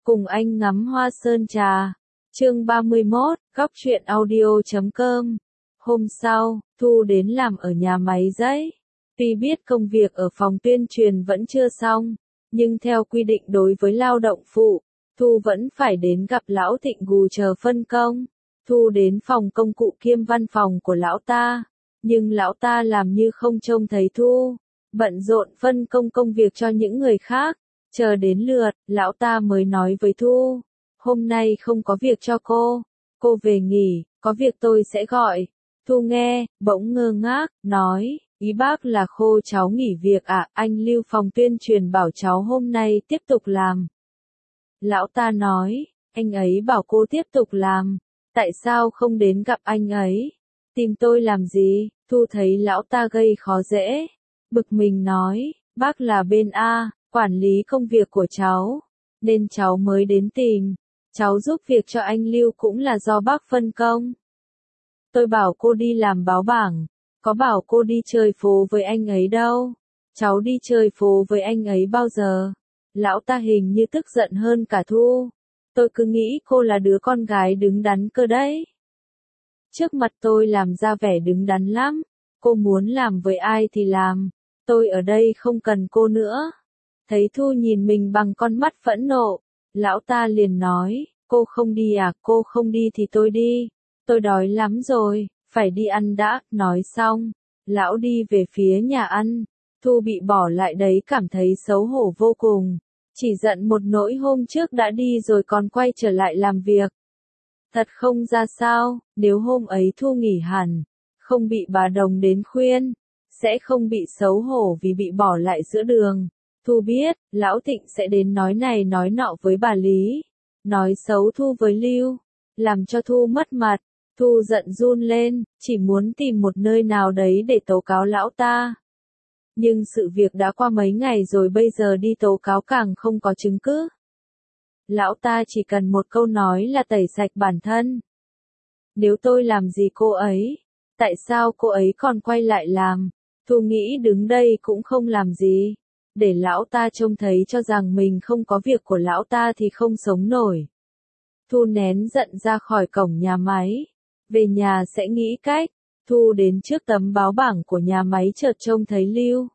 Cùng anh ngắm hoa sơn trà. Chương 31, góc truyện audio.com. Hôm sau, Thu đến làm ở nhà máy giấy. Tuy biết công việc ở phòng tuyên truyền vẫn chưa xong, nhưng theo quy định đối với lao động phụ, Thu vẫn phải đến gặp lão Thịnh Gù chờ phân công. Thu đến phòng công cụ kiêm văn phòng của lão ta, nhưng lão ta làm như không trông thấy Thu, bận rộn phân công công việc cho những người khác. Chờ đến lượt, lão ta mới nói với Thu, hôm nay không có việc cho cô về nghỉ, có việc tôi sẽ gọi. Thu nghe, bỗng ngơ ngác, nói, ý bác là cháu nghỉ việc à, anh Lưu phòng tuyên truyền bảo cháu hôm nay tiếp tục làm. Lão ta nói, anh ấy bảo cô tiếp tục làm, tại sao không đến gặp anh ấy? Tìm tôi làm gì? Thu thấy lão ta gây khó dễ, bực mình nói, bác là bên A, quản lý công việc của cháu, nên cháu mới đến tìm. Cháu giúp việc cho anh Lưu cũng là do bác phân công. Tôi bảo cô đi làm báo bảng, có bảo cô đi chơi phố với anh ấy đâu. Cháu đi chơi phố với anh ấy bao giờ? Lão ta hình như tức giận hơn cả Thu. Tôi cứ nghĩ cô là đứa con gái đứng đắn cơ đấy. Trước mặt tôi làm ra vẻ đứng đắn lắm. Cô muốn làm với ai thì làm. Tôi ở đây không cần cô nữa. Thấy Thu nhìn mình bằng con mắt phẫn nộ, lão ta liền nói, cô không đi à, cô không đi thì tôi đi. Tôi đói lắm rồi, phải đi ăn đã. Nói xong, lão đi về phía nhà ăn. Thu bị bỏ lại đấy cảm thấy xấu hổ vô cùng. Chỉ giận một nỗi hôm trước đã đi rồi còn quay trở lại làm việc. Thật không ra sao, nếu hôm ấy Thu nghỉ hẳn, không bị bà Đồng đến khuyên, sẽ không bị xấu hổ vì bị bỏ lại giữa đường. Thu biết, lão Thịnh sẽ đến nói này nói nọ với bà Lý, nói xấu Thu với Lưu, làm cho Thu mất mặt. Thu giận run lên, chỉ muốn tìm một nơi nào đấy để tố cáo lão ta. Nhưng sự việc đã qua mấy ngày rồi, bây giờ đi tố cáo càng không có chứng cứ. Lão ta chỉ cần một câu nói là tẩy sạch bản thân. Nếu tôi làm gì cô ấy, tại sao cô ấy còn quay lại làm? Thu nghĩ đứng đây cũng không làm gì, để lão ta trông thấy cho rằng mình không có việc của lão ta thì không sống nổi. Thu nén giận ra khỏi cổng nhà máy, về nhà sẽ nghĩ cách. Thu đến trước tấm báo bảng của nhà máy chợt trông thấy Lưu.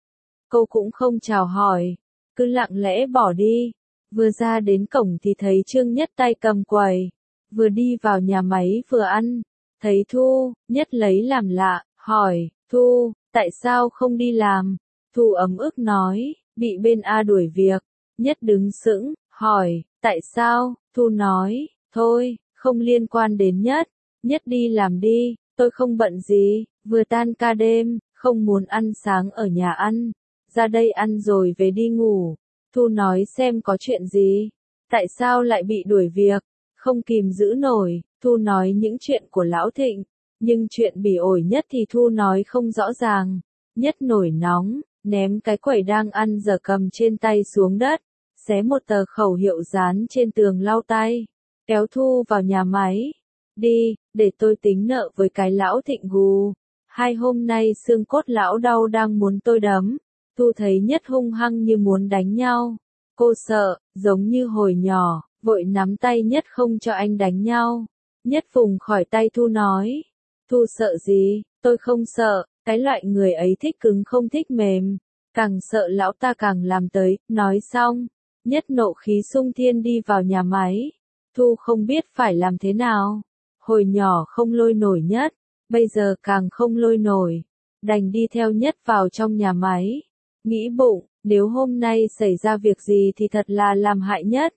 Cô cũng không chào hỏi, cứ lặng lẽ bỏ đi. Vừa ra đến cổng thì thấy Trương Nhất tay cầm quầy, vừa đi vào nhà máy vừa ăn. Thấy Thu, Nhất lấy làm lạ, hỏi, Thu, tại sao không đi làm? Thu ấm ức nói, bị bên A đuổi việc. Nhất đứng sững, hỏi, tại sao? Thu nói, thôi, không liên quan đến Nhất. Nhất đi làm đi, tôi không bận gì, vừa tan ca đêm, không muốn ăn sáng ở nhà ăn. Ra đây ăn rồi về đi ngủ. Thu nói xem có chuyện gì? Tại sao lại bị đuổi việc? Không kìm giữ nổi, Thu nói những chuyện của lão Thịnh. Nhưng chuyện bỉ ổi Nhất thì Thu nói không rõ ràng. Nhất nổi nóng, ném cái quẩy đang ăn giờ cầm trên tay xuống đất, xé một tờ khẩu hiệu dán trên tường lau tay, kéo Thu vào nhà máy. Đi, để tôi tính nợ với cái lão Thịnh Gù. 2 hôm nay xương cốt lão đau đang muốn tôi đấm. Thu thấy Nhất hung hăng như muốn đánh nhau. Cô sợ, giống như hồi nhỏ, vội nắm tay Nhất không cho anh đánh nhau. Nhất vùng khỏi tay Thu nói. Thu sợ gì? Tôi không sợ, cái loại người ấy thích cứng không thích mềm. Càng sợ lão ta càng làm tới. Nói xong, Nhất nộ khí xung thiên đi vào nhà máy. Thu không biết phải làm thế nào. Hồi nhỏ không lôi nổi Nhất, bây giờ càng không lôi nổi. Đành đi theo Nhất vào trong nhà máy. Nghĩ bụng, nếu hôm nay xảy ra việc gì thì thật là làm hại Nhất.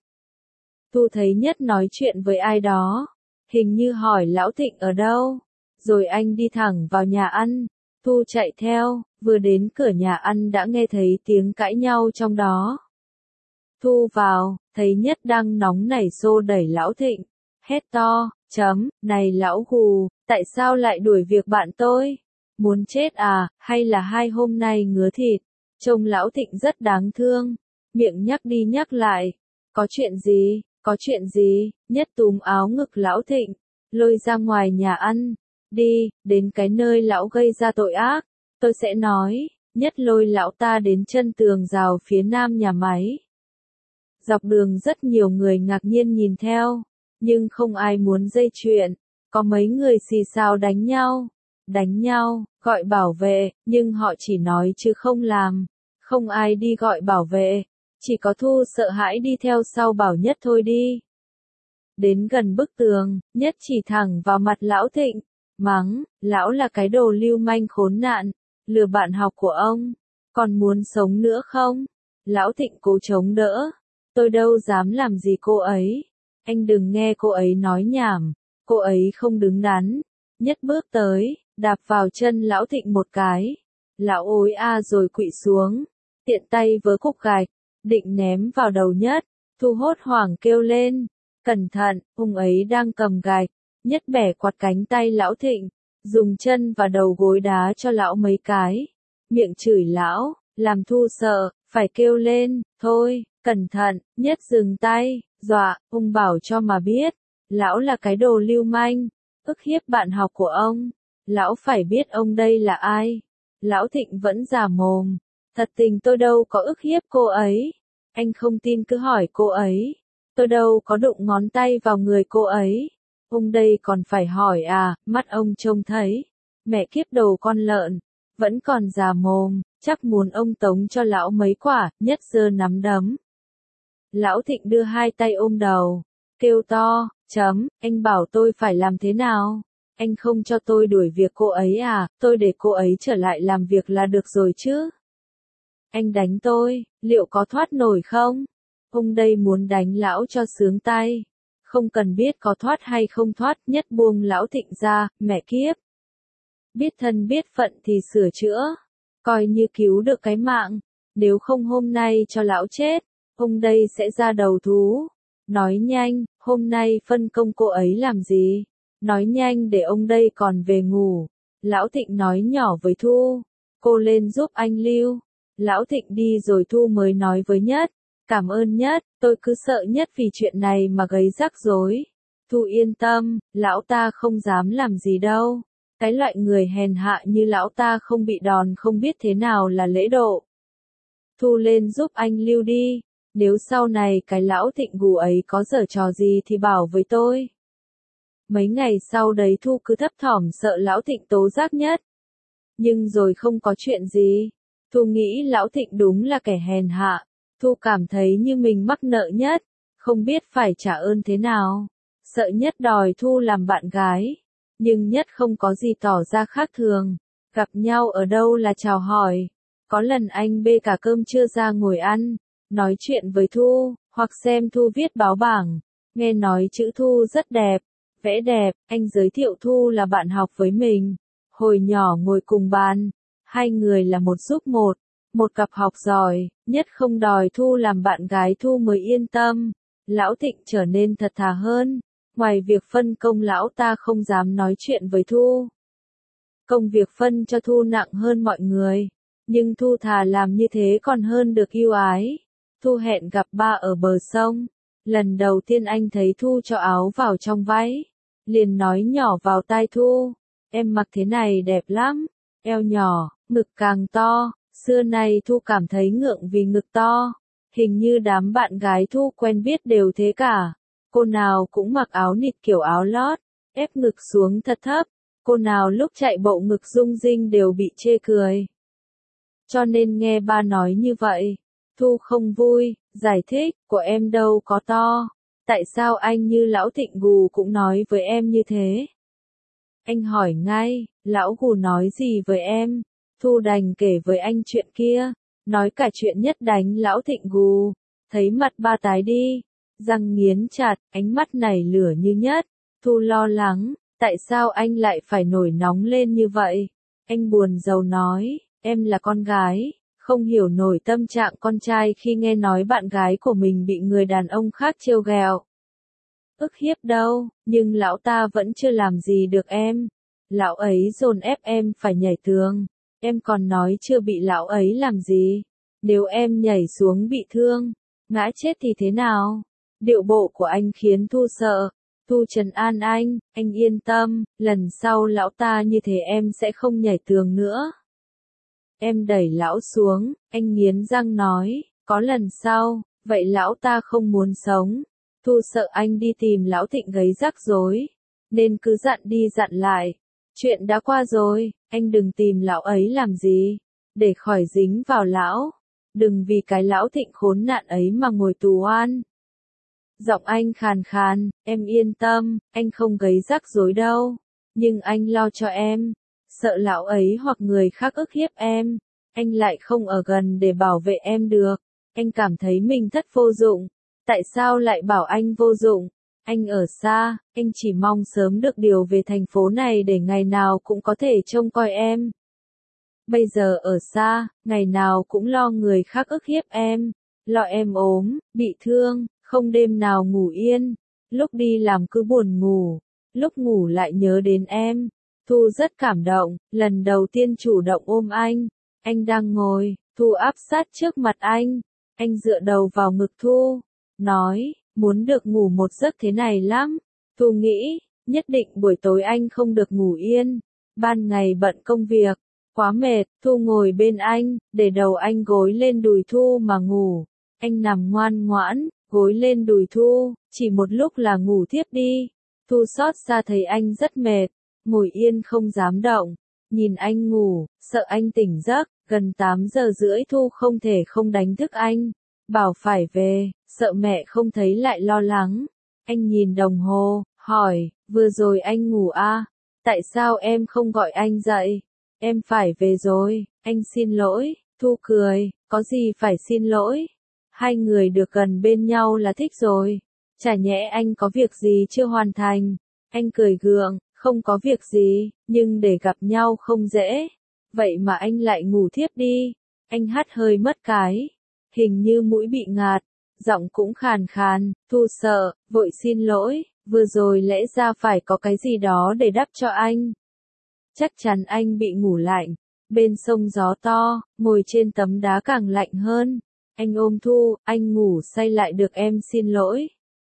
Thu thấy Nhất nói chuyện với ai đó, hình như hỏi lão Thịnh ở đâu, rồi anh đi thẳng vào nhà ăn. Thu chạy theo, vừa đến cửa nhà ăn đã nghe thấy tiếng cãi nhau trong đó. Thu vào, thấy Nhất đang nóng nảy xô đẩy lão Thịnh, hét to, này lão Gù, tại sao lại đuổi việc bạn tôi? Muốn chết à, hay là 2 hôm nay ngứa thịt? Trông lão Thịnh rất đáng thương, miệng nhắc đi nhắc lại. Có chuyện gì, có chuyện gì? Nhất túm áo ngực lão Thịnh, lôi ra ngoài nhà ăn. Đi, đến cái nơi lão gây ra tội ác, tôi sẽ nói. Nhất lôi lão ta đến chân tường rào phía nam nhà máy. Dọc đường rất nhiều người ngạc nhiên nhìn theo, nhưng không ai muốn dây chuyện. Có mấy người xì xào đánh nhau, gọi bảo vệ, nhưng họ chỉ nói chứ không làm. Không ai đi gọi bảo vệ, chỉ có Thu sợ hãi đi theo sau bảo Nhất thôi đi. Đến gần bức tường, Nhất chỉ thẳng vào mặt Lão Thịnh, mắng, lão là cái đồ lưu manh khốn nạn, lừa bạn học của ông, còn muốn sống nữa không? Lão Thịnh cố chống đỡ, tôi đâu dám làm gì cô ấy, anh đừng nghe cô ấy nói nhảm, cô ấy không đứng đắn. Nhất bước tới, đạp vào chân Lão Thịnh một cái, lão ối a rồi quỵ xuống, tiện tay vớ cục gạch, định ném vào đầu Nhất. Thu hốt hoảng kêu lên, cẩn thận, ông ấy đang cầm gạch. Nhất bẻ quạt cánh tay Lão Thịnh, dùng chân và đầu gối đá cho lão mấy cái, miệng chửi lão, làm Thu sợ, phải kêu lên, thôi, cẩn thận. Nhất dừng tay, dọa, ông bảo cho mà biết, lão là cái đồ lưu manh, ức hiếp bạn học của ông, lão phải biết ông đây là ai. Lão Thịnh vẫn giả mồm, thật tình tôi đâu có ức hiếp cô ấy, anh không tin cứ hỏi cô ấy, tôi đâu có đụng ngón tay vào người cô ấy. Ông đây còn phải hỏi à, mắt ông trông thấy, mẹ kiếp đầu con lợn, vẫn còn già mồm, chắc muốn ông tống cho lão mấy quả. Nhất giơ nắm đấm. Lão Thịnh đưa hai tay ôm đầu, kêu to, anh bảo tôi phải làm thế nào? Anh không cho tôi đuổi việc cô ấy à, tôi để cô ấy trở lại làm việc là được rồi chứ. Anh đánh tôi, liệu có thoát nổi không? Ông đây muốn đánh lão cho sướng tay. Không cần biết có thoát hay không thoát, Nhất buông Lão Thịnh ra, mẹ kiếp. Biết thân biết phận thì sửa chữa, coi như cứu được cái mạng, nếu không hôm nay cho lão chết, ông đây sẽ ra đầu thú. Nói nhanh, hôm nay phân công cô ấy làm gì? Nói nhanh để ông đây còn về ngủ. Lão Thịnh nói nhỏ với Thu, cô lên giúp anh Lưu. Lão Thịnh đi rồi Thu mới nói với Nhất, cảm ơn Nhất, tôi cứ sợ Nhất vì chuyện này mà gây rắc rối. Thu yên tâm, lão ta không dám làm gì đâu. Cái loại người hèn hạ như lão ta không bị đòn không biết thế nào là lễ độ. Thu lên giúp anh Lưu đi, nếu sau này cái Lão Thịnh gù ấy có giở trò gì thì bảo với tôi. Mấy ngày sau đấy Thu cứ thấp thỏm sợ Lão Thịnh tố giác Nhất. Nhưng rồi không có chuyện gì. Thu nghĩ Lão Thịnh đúng là kẻ hèn hạ. Thu cảm thấy như mình mắc nợ Nhất, không biết phải trả ơn thế nào. Sợ Nhất đòi Thu làm bạn gái. Nhưng Nhất không có gì tỏ ra khác thường. Gặp nhau ở đâu là chào hỏi. Có lần anh bê cả cơm trưa ra ngồi ăn, nói chuyện với Thu, hoặc xem Thu viết báo bảng. Nghe nói chữ Thu rất đẹp, vẽ đẹp, anh giới thiệu Thu là bạn học với mình. Hồi nhỏ ngồi cùng bàn, hai người là một giúp một cặp học giỏi, Nhất không đòi Thu làm bạn gái Thu mới yên tâm. Lão Thịnh trở nên thật thà hơn, ngoài việc phân công lão ta không dám nói chuyện với Thu. Công việc phân cho Thu nặng hơn mọi người, nhưng Thu thà làm như thế còn hơn được yêu ái. Thu hẹn gặp ba ở bờ sông, lần đầu tiên anh thấy Thu cho áo vào trong váy, liền nói nhỏ vào tai Thu, em mặc thế này đẹp lắm, eo nhỏ, ngực càng to. Xưa nay Thu cảm thấy ngượng vì ngực to, hình như đám bạn gái Thu quen biết đều thế cả. Cô nào cũng mặc áo nịt kiểu áo lót, ép ngực xuống thật thấp, cô nào lúc chạy bộ ngực rung rinh đều bị chê cười. Cho nên nghe ba nói như vậy, Thu không vui, giải thích, của em đâu có to, tại sao anh như Lão Thịnh gù cũng nói với em như thế? Anh hỏi ngay, lão gù nói gì với em? Thu đành kể với anh chuyện kia, nói cả chuyện Nhất đánh Lão Thịnh gù, thấy mặt ba tái đi, răng nghiến chặt, ánh mắt nảy lửa như Nhất. Thu lo lắng, tại sao anh lại phải nổi nóng lên như vậy? Anh buồn rầu nói, em là con gái, không hiểu nổi tâm trạng con trai khi nghe nói bạn gái của mình bị người đàn ông khác trêu ghẹo. Ức hiếp đâu, nhưng lão ta vẫn chưa làm gì được em. Lão ấy dồn ép em phải nhảy tường, em còn nói chưa bị lão ấy làm gì. Nếu em nhảy xuống bị thương, ngã chết thì thế nào? Điệu bộ của anh khiến Thu sợ. Thu trấn an anh yên tâm, lần sau lão ta như thế em sẽ không nhảy tường nữa. Em đẩy lão xuống, anh nghiến răng nói, có lần sau, vậy lão ta không muốn sống. Thu sợ anh đi tìm lão Thịnh gây rắc rối, nên cứ dặn đi dặn lại. Chuyện đã qua rồi, anh đừng tìm lão ấy làm gì, để khỏi dính vào lão. Đừng vì cái lão Thịnh khốn nạn ấy mà ngồi tù oan. Giọng anh khàn khàn, em yên tâm, anh không gây rắc rối đâu. Nhưng anh lo cho em, sợ lão ấy hoặc người khác ức hiếp em. Anh lại không ở gần để bảo vệ em được. Anh cảm thấy mình thật vô dụng. Tại sao lại bảo anh vô dụng? Anh ở xa, anh chỉ mong sớm được điều về thành phố này để ngày nào cũng có thể trông coi em. Bây giờ ở xa, ngày nào cũng lo người khác ức hiếp em, lo em ốm, bị thương, không đêm nào ngủ yên, lúc đi làm cứ buồn ngủ, lúc ngủ lại nhớ đến em. Thu rất cảm động, lần đầu tiên chủ động ôm anh đang ngồi, Thu áp sát trước mặt anh dựa đầu vào ngực Thu, nói, muốn được ngủ một giấc thế này lắm. Thu nghĩ, nhất định buổi tối anh không được ngủ yên, ban ngày bận công việc, quá mệt. Thu ngồi bên anh, để đầu anh gối lên đùi Thu mà ngủ, anh nằm ngoan ngoãn, gối lên đùi Thu, chỉ một lúc là ngủ thiếp đi. Thu xót xa thấy anh rất mệt, ngồi yên không dám động, nhìn anh ngủ, sợ anh tỉnh giấc. Gần 8 giờ rưỡi Thu không thể không đánh thức anh, bảo phải về, sợ mẹ không thấy lại lo lắng. Anh nhìn đồng hồ, hỏi, vừa rồi anh ngủ à? Tại sao em không gọi anh dậy? Em phải về rồi, anh xin lỗi. Thu cười, có gì phải xin lỗi? Hai người được gần bên nhau là thích rồi. Chả nhẽ anh có việc gì chưa hoàn thành? Anh cười gượng, không có việc gì, nhưng để gặp nhau không dễ. Vậy mà anh lại ngủ thiếp đi. Anh hắt hơi mất cái, hình như mũi bị ngạt, giọng cũng khàn khàn. Thu sợ, vội xin lỗi, vừa rồi lẽ ra phải có cái gì đó để đắp cho anh. Chắc chắn anh bị ngủ lạnh, bên sông gió to, ngồi trên tấm đá càng lạnh hơn. Anh ôm Thu, anh ngủ say lại được em xin lỗi.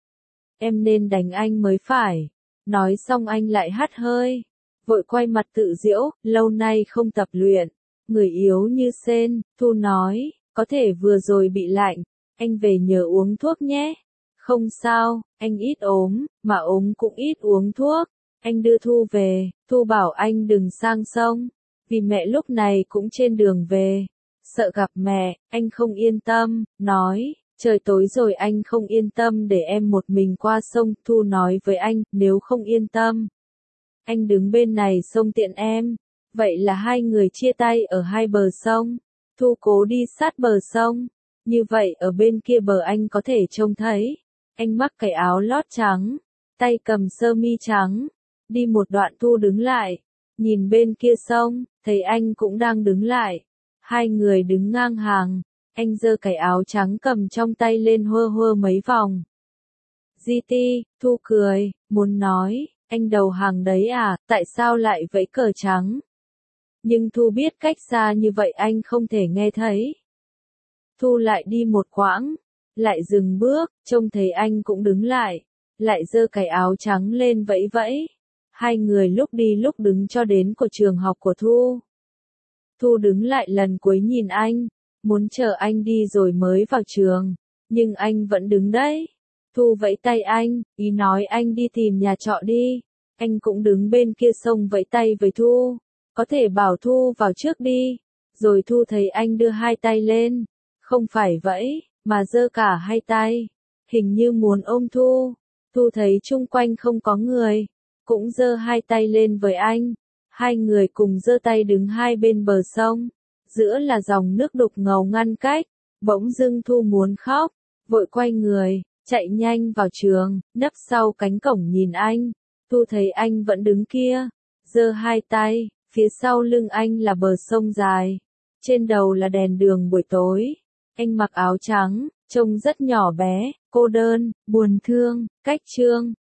Em nên đánh anh mới phải. Nói xong anh lại hắt hơi, vội quay mặt tự giễu, lâu nay không tập luyện, người yếu như sên. Thu nói, có thể vừa rồi bị lạnh, anh về nhớ uống thuốc nhé. Không sao, anh ít ốm, mà ốm cũng ít uống thuốc. Anh đưa Thu về, Thu bảo anh đừng sang sông, vì mẹ lúc này cũng trên đường về. Sợ gặp mẹ, anh không yên tâm, nói, trời tối rồi anh không yên tâm để em một mình qua sông. Thu nói với anh, nếu không yên tâm, anh đứng bên này sông tiện em. Vậy là hai người chia tay ở hai bờ sông. Thu cố đi sát bờ sông, như vậy ở bên kia bờ anh có thể trông thấy. Anh mắc cái áo lót trắng, tay cầm sơ mi trắng. Đi một đoạn Thu đứng lại, nhìn bên kia sông, thấy anh cũng đang đứng lại. Hai người đứng ngang hàng, anh giơ cái áo trắng cầm trong tay lên hơ hơ mấy vòng. GT, Thu cười, muốn nói, anh đầu hàng đấy à, tại sao lại vẫy cờ trắng? Nhưng Thu biết cách xa như vậy anh không thể nghe thấy. Thu lại đi một quãng, lại dừng bước, trông thấy anh cũng đứng lại, lại giơ cái áo trắng lên vẫy vẫy. Hai người lúc đi lúc đứng cho đến của trường học của Thu. Thu đứng lại lần cuối nhìn anh, muốn chờ anh đi rồi mới vào trường, nhưng anh vẫn đứng đấy. Thu vẫy tay anh, ý nói anh đi tìm nhà trọ đi. Anh cũng đứng bên kia sông vẫy tay với Thu, có thể bảo Thu vào trước đi. Rồi Thu thấy anh đưa hai tay lên, không phải vẫy, mà giơ cả hai tay, hình như muốn ôm Thu. Thu thấy chung quanh không có người, cũng giơ hai tay lên với anh. Hai người cùng giơ tay đứng hai bên bờ sông, giữa là dòng nước đục ngầu ngăn cách. Bỗng dưng Thu muốn khóc, vội quay người, chạy nhanh vào trường, nấp sau cánh cổng nhìn anh. Thu thấy anh vẫn đứng kia, giơ hai tay, phía sau lưng anh là bờ sông dài, trên đầu là đèn đường buổi tối. Anh mặc áo trắng, trông rất nhỏ bé, cô đơn, buồn thương. Cách chương